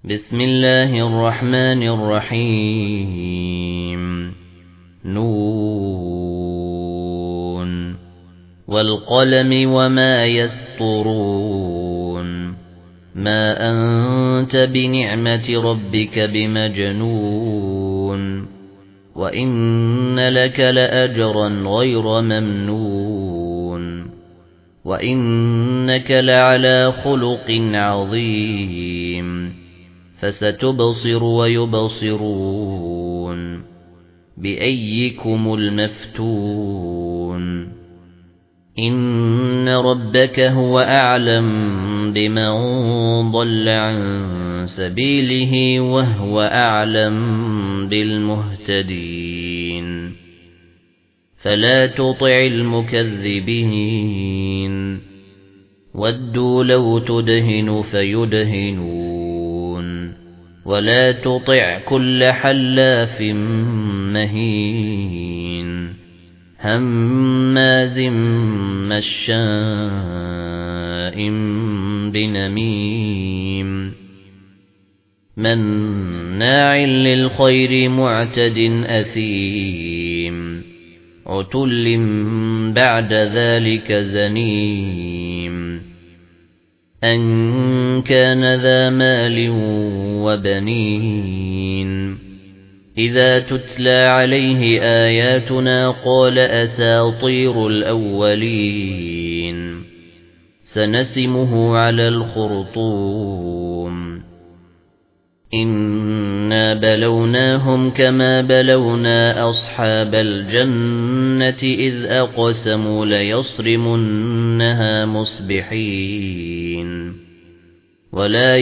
بسم الله الرحمن الرحيم نون والقلم وما يسطرون ما أنت بنعمة ربك بمجنون وإن لك لأجرا غير ممنون وإنك لعلى خلق عظيم فستبصر ويبصرون بأيكم المفتون إن ربك هو أعلم بمن ضل عن سبيله وهو أعلم بالمهتدين فلا تطع المكذبين ودوا لو تدهن فيدهنون ولا تطع كل حلاف مهين هماز مشاء بنميم مناع للخير معتد أثيم عتل بعد ذلك زنيم أن كان ذا مال وبنين إذا تتلى عليه آياتنا قال أساطير الأولين سنسمه على الخرطوم إنا بلوناهم كما بلونا أصحاب الجنة إذ أقسموا ليصرمنها مصبحين ولا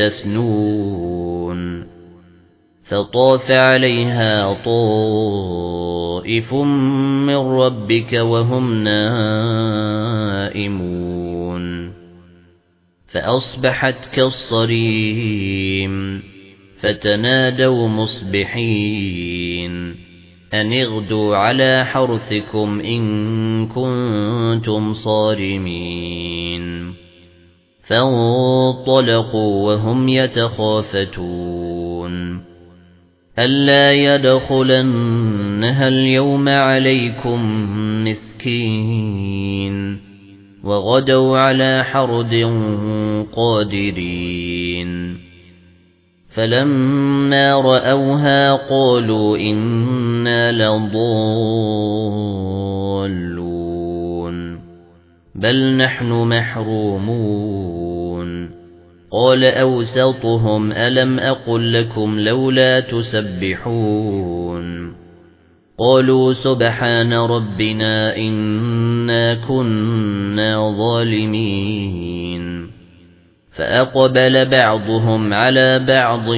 يستثنون فطاف عليها طائف من ربك وهم نائمون فأصبحت كالصريم فتنادوا مصبحين أن اغدوا على حرثكم إن كنتم صارمين فانطلقوا وهم يتخافتون ألا يدخلنها اليوم عليكم مسكين وغدوا على حرد قادرين فلما رأوها قالوا إنا لضالون بل نحن محرومون قال أوسطهم ألم أقل لكم لولا تسبحون قالوا سبحان ربنا إنا كنا ظالمين فأقبل بعضهم على بعض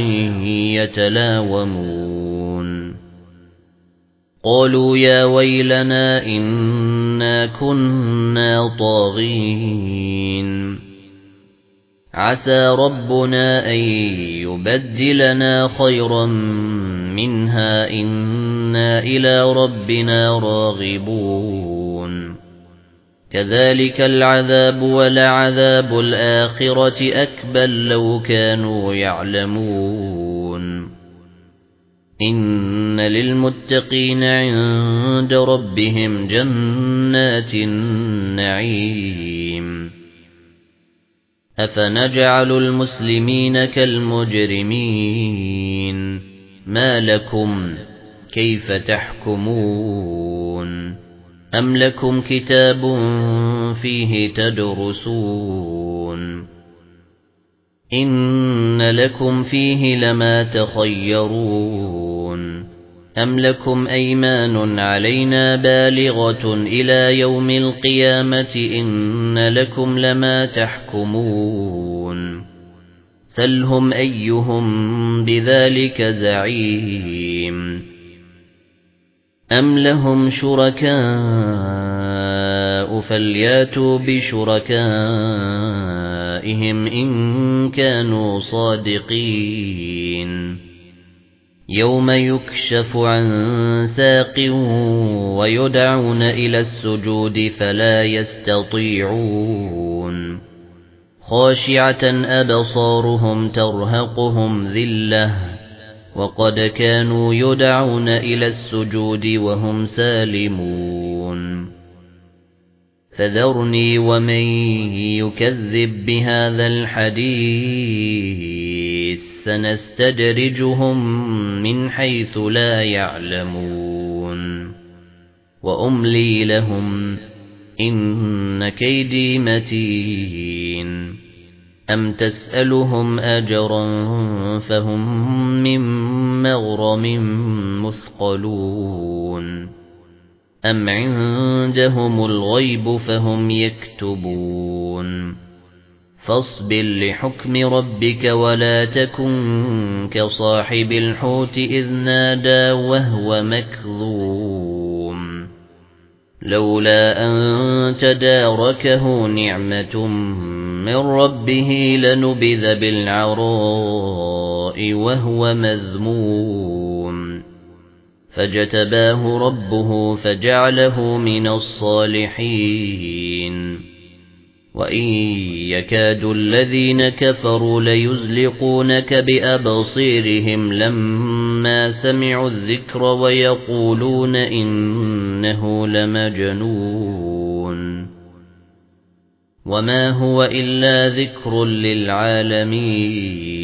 يتلاومون قالوا يا ويلنا إنا كنا طاغين عسى ربنا أن يبدلنا خيرا منها إنا إلى ربنا راغبون كذلك العذاب ولعذاب الآخرة أكبر لو كانوا يعلمون إن للمتقين عند ربهم جنات النعيم أفنجعل المسلمين كالمجرمين ما لكم كيف تحكمون أم لكم كتاب فيه تدرسون إن لكم فيه لما تخيرون أم لكم أيمان علينا بالغة إلى يوم القيامة إن لكم لما تحكمون سلهم أيهم بذلك زعيم أم لهم شركاء فلياتوا بشركائهم إن كانوا صادقين يوم يكشف عن ساق ويدعون إلى السجود فلا يستطيعون خاشعة أبصارهم ترهقهم ذلة وقد كانوا يدعون إلى السجود وهم سالمون فذرني ومن يكذب بهذا الحديث سنستدرجهم من حيث لا يعلمون وأملي لهم إن كيدي متين أم تسألهم أجرا فهم من مغرم مثقلون أم عندهم الغيب فهم يكتبون فاصبر لحكم ربك ولا تكن كصاحب الحوت إذ نادى وهو مكظوم لولا أن تداركه نعمة من ربه لنبذ بالعراء وهو مذموم فاجتباه ربه فجعله من الصالحين وإن يكاد الذين كفروا ليزلقونك بأبصيرهم لما سمعوا الذكر ويقولون إنه لمجنون وما هو إلا ذكر للعالمين